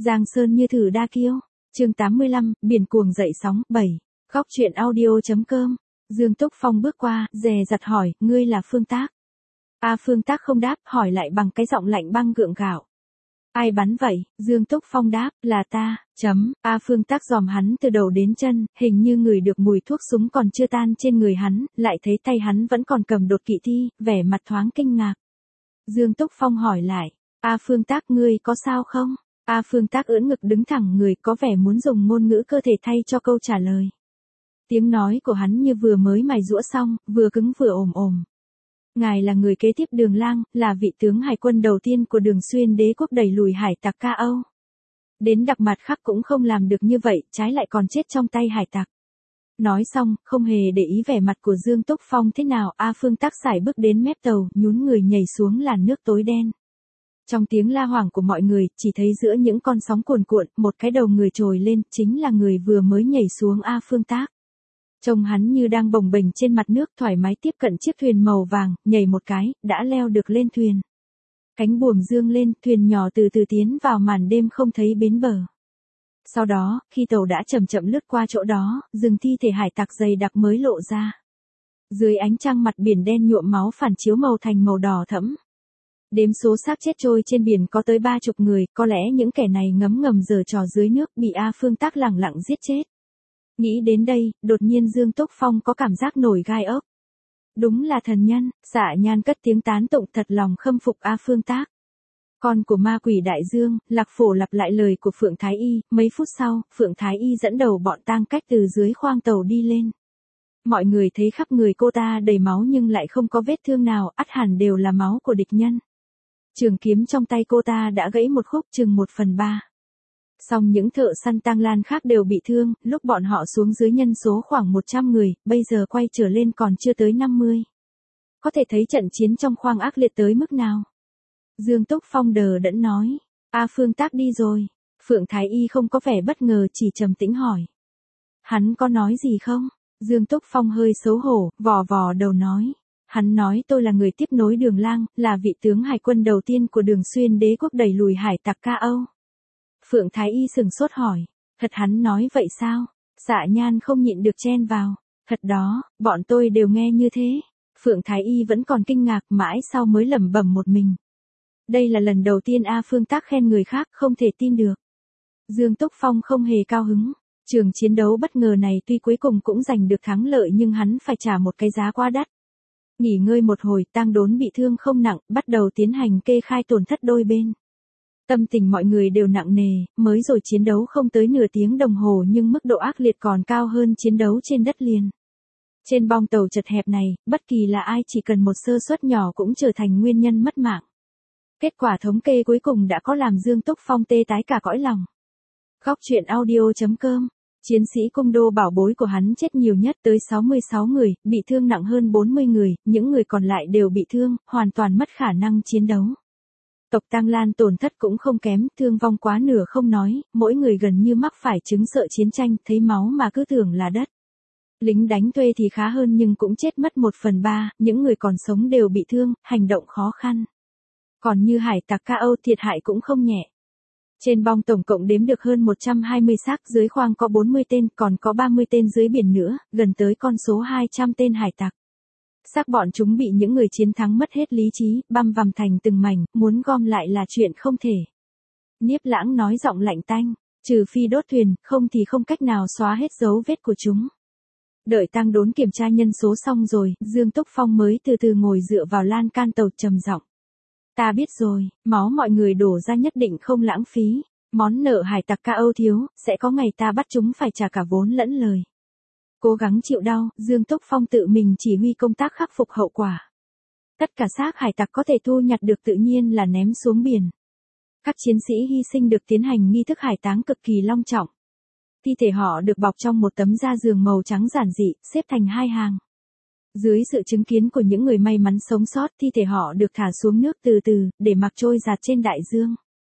Giang Sơn như thử đa kiêu. Chương 85, biển cuồng dậy sóng, 7. Góc truyện audio.com. Dương Túc Phong bước qua, dè dặt hỏi, ngươi là Phương Tác. Phương Tác không đáp, hỏi lại bằng cái giọng lạnh băng gượng gạo. Ai bắn vậy? Dương Túc Phong đáp, là ta, Phương Tác dòm hắn từ đầu đến chân, hình như ngửi được mùi thuốc súng còn chưa tan trên người hắn, lại thấy tay hắn vẫn còn cầm đột kỵ thi, vẻ mặt thoáng kinh ngạc. Dương Túc Phong hỏi lại, Phương Tác ngươi có sao không? Phương Tác ưỡn ngực đứng thẳng người, có vẻ muốn dùng ngôn ngữ cơ thể thay cho câu trả lời. Tiếng nói của hắn như vừa mới mài giũa xong, vừa cứng vừa ồm. Ngài là người kế tiếp Đường Lang, là vị tướng hải quân đầu tiên của Đường Xuyên đế quốc đẩy lùi hải tặc Ca Âu. Đến Đặc Mạt Khắc cũng không làm được như vậy, trái lại còn chết trong tay hải tặc. Nói xong, không hề để ý vẻ mặt của Dương Túc Phong thế nào, Phương Tác sải bước đến mép tàu, nhún người nhảy xuống làn nước tối đen. Trong tiếng la hoảng của mọi người, chỉ thấy giữa những con sóng cuồn cuộn, một cái đầu người trồi lên, chính là người vừa mới nhảy xuống Phương Tác. Trông hắn như đang bồng bềnh trên mặt nước, thoải mái tiếp cận chiếc thuyền màu vàng, nhảy một cái, đã leo được lên thuyền. Cánh buồm dương lên, thuyền nhỏ từ từ tiến vào màn đêm không thấy bến bờ. Sau đó, khi tàu đã chậm chậm lướt qua chỗ đó, rừng thi thể hải tặc dày đặc mới lộ ra. Dưới ánh trăng mặt biển đen nhuộm máu phản chiếu màu thành màu đỏ thẫm. Đếm số xác chết trôi trên biển có tới 30 người, có lẽ những kẻ này ngấm ngầm giở trò dưới nước bị Phương Tác lẳng lặng giết chết. Nghĩ đến đây, đột nhiên Dương Túc Phong có cảm giác nổi gai ốc. Đúng là thần nhân, Dạ Nhan cất tiếng tán tụng thật lòng khâm phục Phương Tác. Con của ma quỷ đại dương, Lạc Phổ lặp lại lời của Phượng Thái Y, mấy phút sau, Phượng Thái Y dẫn đầu bọn tang cách từ dưới khoang tàu đi lên. Mọi người thấy khắp người cô ta đầy máu nhưng lại không có vết thương nào, ắt hẳn đều là máu của địch nhân. Trường kiếm trong tay cô ta đã gãy một khúc chừng 1/3. Song những thợ săn tang lan khác đều bị thương, lúc bọn họ xuống dưới nhân số khoảng 100 người, bây giờ quay trở lên còn chưa tới 50. Có thể thấy trận chiến trong khoang ác liệt tới mức nào. Dương Túc Phong đờ đẫn nói, Phương Tác đi rồi. Phượng Thái Y không có vẻ bất ngờ, chỉ trầm tĩnh hỏi. Hắn có nói gì không? Dương Túc Phong hơi xấu hổ, vò vò đầu nói. Hắn nói tôi là người tiếp nối Đường Lang, là vị tướng hải quân đầu tiên của Đường Xuyên đế quốc đẩy lùi hải tặc Ca Âu. Phượng Thái Y sừng sốt hỏi, thật hắn nói vậy sao? Dạ Nhan không nhịn được chen vào, thật đó, bọn tôi đều nghe như thế. Phượng Thái Y vẫn còn kinh ngạc, mãi sau mới lẩm bẩm một mình. Đây là lần đầu tiên Phương Tác khen người khác, không thể tin được. Dương Túc Phong không hề cao hứng. Trường chiến đấu bất ngờ này tuy cuối cùng cũng giành được thắng lợi nhưng hắn phải trả một cái giá quá đắt. Nghỉ ngơi một hồi, tang đốn bị thương không nặng, bắt đầu tiến hành kê khai tổn thất đôi bên. Tâm tình mọi người đều nặng nề, mới rồi chiến đấu không tới nửa tiếng đồng hồ nhưng mức độ ác liệt còn cao hơn chiến đấu trên đất liền. Trên bong tàu chật hẹp này, bất kỳ là ai chỉ cần một sơ suất nhỏ cũng trở thành nguyên nhân mất mạng. Kết quả thống kê cuối cùng đã có làm Dương Túc Phong tê tái cả cõi lòng. Góc truyện audio.com. Chiến sĩ cung đô bảo bối của hắn chết nhiều nhất tới 66 người, bị thương nặng hơn 40 người, những người còn lại đều bị thương, hoàn toàn mất khả năng chiến đấu. Tộc Tang Lan tổn thất cũng không kém, thương vong quá nửa không nói, mỗi người gần như mắc phải chứng sợ chiến tranh, thấy máu mà cứ tưởng là đất. Lính đánh thuê thì khá hơn nhưng cũng chết mất 1/3, những người còn sống đều bị thương, hành động khó khăn. Còn như hải tặc Ca Âu thiệt hại cũng không nhẹ. Trên bong tổng cộng đếm được hơn 120 xác, dưới khoang có 40 tên, còn có 30 tên dưới biển nữa, gần tới con số 200 tên hải tặc. Xác bọn chúng bị những người chiến thắng mất hết lý trí, băm vằm thành từng mảnh, muốn gom lại là chuyện không thể. Niếp Lãng nói giọng lạnh tanh, trừ phi đốt thuyền, không thì không cách nào xóa hết dấu vết của chúng. Đợi tang đốn kiểm tra nhân số xong rồi, Dương Túc Phong mới từ từ ngồi dựa vào lan can tàu trầm giọng. Ta biết rồi, máu mọi người đổ ra nhất định không lãng phí. Món nợ hải tặc Ca Âu thiếu, sẽ có ngày ta bắt chúng phải trả cả vốn lẫn lời. Cố gắng chịu đau, Dương Túc Phong tự mình chỉ huy công tác khắc phục hậu quả. Tất cả xác hải tặc có thể thu nhặt được tự nhiên là ném xuống biển. Các chiến sĩ hy sinh được tiến hành nghi thức hải táng cực kỳ long trọng. Thi thể họ được bọc trong một tấm da giường màu trắng giản dị, xếp thành 2 hàng. Dưới sự chứng kiến của những người may mắn sống sót, thi thể họ được thả xuống nước từ từ, để mặc trôi dạt trên đại dương.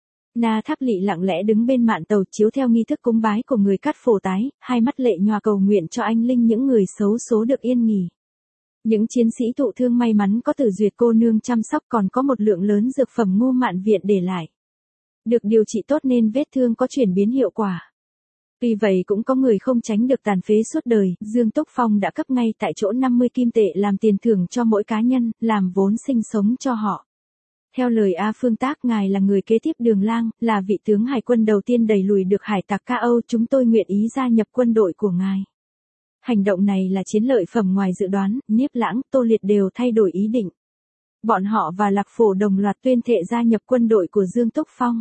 Na Tháp Lỵ lặng lẽ đứng bên mạn tàu chiếu theo nghi thức cúng bái của người cắt phổ tái, hai mắt lệ nhòa cầu nguyện cho anh linh những người xấu số được yên nghỉ. Những chiến sĩ thụ thương may mắn có Tử Duyệt cô nương chăm sóc, còn có một lượng lớn dược phẩm Ngô Mạn Viện để lại. Được điều trị tốt nên vết thương có chuyển biến hiệu quả. Tuy vậy cũng có người không tránh được tàn phế suốt đời, Dương Túc Phong đã cấp ngay tại chỗ 50 kim tệ làm tiền thưởng cho mỗi cá nhân, làm vốn sinh sống cho họ. Theo lời A Phương Tác, ngài là người kế tiếp Đường Lang, là vị tướng hải quân đầu tiên đẩy lùi được hải tặc Ca Âu, chúng tôi nguyện ý gia nhập quân đội của ngài. Hành động này là chiến lợi phẩm ngoài dự đoán, Niếp Lãng, Tô Liệt đều thay đổi ý định. Bọn họ và Lạc Phổ đồng loạt tuyên thệ gia nhập quân đội của Dương Túc Phong.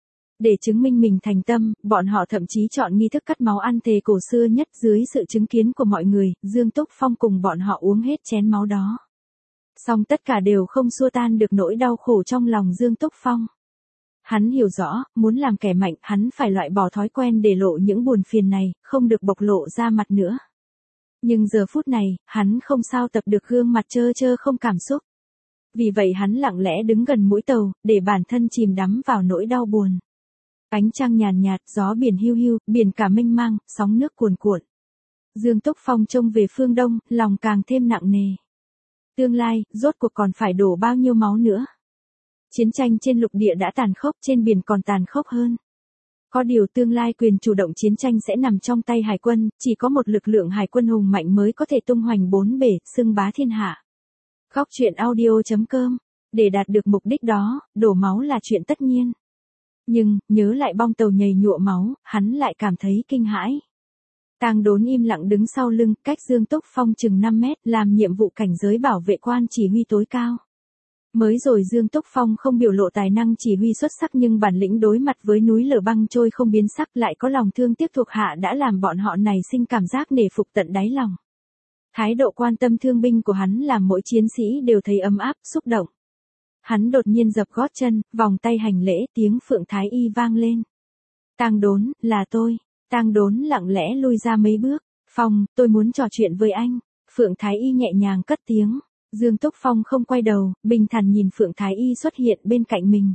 Để chứng minh mình thành tâm, bọn họ thậm chí chọn nghi thức cắt máu ăn thề cổ xưa nhất dưới sự chứng kiến của mọi người, Dương Túc Phong cùng bọn họ uống hết chén máu đó. Song tất cả đều không xua tan được nỗi đau khổ trong lòng Dương Túc Phong. Hắn hiểu rõ, muốn làm kẻ mạnh, hắn phải loại bỏ thói quen để lộ những buồn phiền này, không được bộc lộ ra mặt nữa. Nhưng giờ phút này, hắn không sao tập được gương mặt trơ trơ không cảm xúc. Vì vậy hắn lặng lẽ đứng gần mũi tàu, để bản thân chìm đắm vào nỗi đau buồn. Ánh trăng nhàn nhạt, gió biển hiu hiu, biển cả mênh mang, sóng nước cuồn cuộn. Dương Túc Phong trông về phương đông, lòng càng thêm nặng nề. Tương lai, rốt cuộc còn phải đổ bao nhiêu máu nữa? Chiến tranh trên lục địa đã tàn khốc, trên biển còn tàn khốc hơn. Có điều tương lai quyền chủ động chiến tranh sẽ nằm trong tay hải quân, chỉ có một lực lượng hải quân hùng mạnh mới có thể tung hoành bốn bể, xưng bá thiên hạ. Góc truyện audio.com. Để đạt được mục đích đó, đổ máu là chuyện tất nhiên. Nhưng, nhớ lại bong tàu nhầy nhụa máu, hắn lại cảm thấy kinh hãi. Tang Đốn im lặng đứng sau lưng, cách Dương Túc Phong chừng 5 mét, làm nhiệm vụ cảnh giới bảo vệ quan chỉ huy tối cao. Mới rồi Dương Túc Phong không biểu lộ tài năng chỉ huy xuất sắc, nhưng bản lĩnh đối mặt với núi lở băng trôi không biến sắc, lại có lòng thương tiếc thuộc hạ đã làm bọn họ nảy sinh cảm giác nể phục tận đáy lòng. Thái độ quan tâm thương binh của hắn làm mỗi chiến sĩ đều thấy ấm áp, xúc động. Hắn đột nhiên dập gót chân, vòng tay hành lễ, tiếng Phượng Thái Y vang lên. Tang Đốn, là tôi. Tang Đốn lặng lẽ lui ra mấy bước. Phong, tôi muốn trò chuyện với anh. Phượng Thái Y nhẹ nhàng cất tiếng. Dương Túc Phong không quay đầu, bình thản nhìn Phượng Thái Y xuất hiện bên cạnh mình.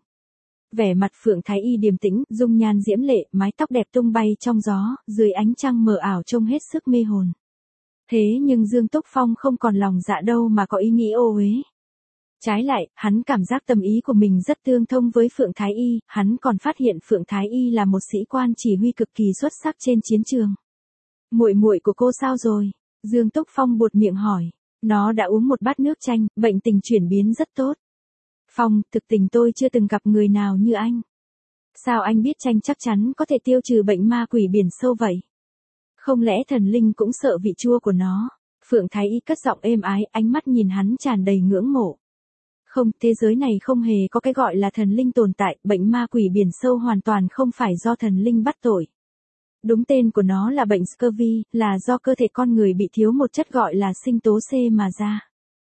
Vẻ mặt Phượng Thái Y điềm tĩnh, dung nhan diễm lệ, mái tóc đẹp tung bay trong gió, dưới ánh trăng mờ ảo trông hết sức mê hồn. Thế nhưng Dương Túc Phong không còn lòng dạ đâu mà có ý nghĩ ô uế. Trái lại, hắn cảm giác tâm ý của mình rất tương thông với Phượng Thái Y, hắn còn phát hiện Phượng Thái Y là một sĩ quan chỉ huy cực kỳ xuất sắc trên chiến trường. Muội muội của cô sao rồi? Dương Túc Phong buột miệng hỏi. Nó đã uống một bát nước chanh, bệnh tình chuyển biến rất tốt. Phong, thực tình tôi chưa từng gặp người nào như anh. Sao anh biết chanh chắc chắn có thể tiêu trừ bệnh ma quỷ biển sâu vậy? Không lẽ thần linh cũng sợ vị chua của nó? Phượng Thái Y cất giọng êm ái, ánh mắt nhìn hắn tràn đầy ngưỡng mộ. Không, thế giới này không hề có cái gọi là thần linh tồn tại, bệnh ma quỷ biển sâu hoàn toàn không phải do thần linh bắt tội. Đúng tên của nó là bệnh scurvy, là do cơ thể con người bị thiếu một chất gọi là sinh tố C mà ra.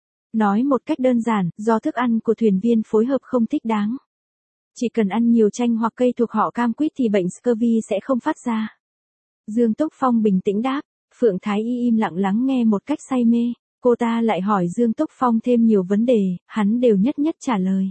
Nói một cách đơn giản, do thức ăn của thuyền viên phối hợp không thích đáng. Chỉ cần ăn nhiều chanh hoặc cây thuộc họ cam quýt thì bệnh scurvy sẽ không phát ra. Dương Túc Phong bình tĩnh đáp, Phượng Thái Y im lặng lắng nghe một cách say mê. Cô ta lại hỏi Dương Túc Phong thêm nhiều vấn đề, hắn đều nhất nhất trả lời.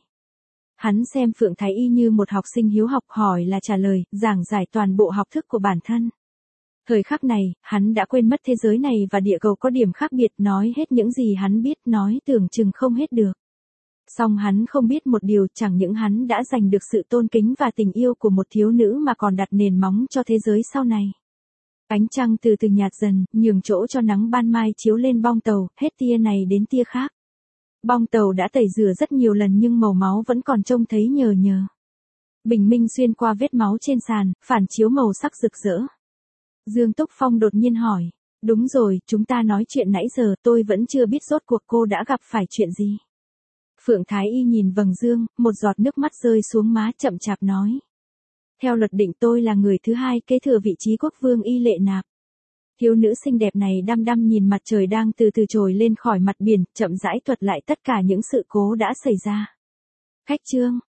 Hắn xem Phượng Thái Y như một học sinh hiếu học, hỏi là trả lời, giảng giải toàn bộ học thức của bản thân. Thời khắc này, hắn đã quên mất thế giới này và địa cầu có điểm khác biệt, nói hết những gì hắn biết, nói tưởng chừng không hết được. Song hắn không biết một điều, chẳng những hắn đã giành được sự tôn kính và tình yêu của một thiếu nữ mà còn đặt nền móng cho thế giới sau này. Ánh trăng từ từ nhạt dần, nhường chỗ cho nắng ban mai chiếu lên bong tàu, hết tia này đến tia khác. Bong tàu đã tẩy rửa rất nhiều lần nhưng màu máu vẫn còn trông thấy nhờ nhờ. Bình minh xuyên qua vết máu trên sàn, phản chiếu màu sắc rực rỡ. Dương Túc Phong đột nhiên hỏi, đúng rồi, chúng ta nói chuyện nãy giờ, tôi vẫn chưa biết rốt cuộc cô đã gặp phải chuyện gì. Phượng Thái Y nhìn vầng dương, một giọt nước mắt rơi xuống má, chậm chạp nói. Theo luật định tôi là người thứ hai kế thừa vị trí quốc vương Y Lệ Nạp. Thiếu nữ xinh đẹp này đăm đăm nhìn mặt trời đang từ từ trồi lên khỏi mặt biển, chậm rãi thuật lại tất cả những sự cố đã xảy ra. Khách trương,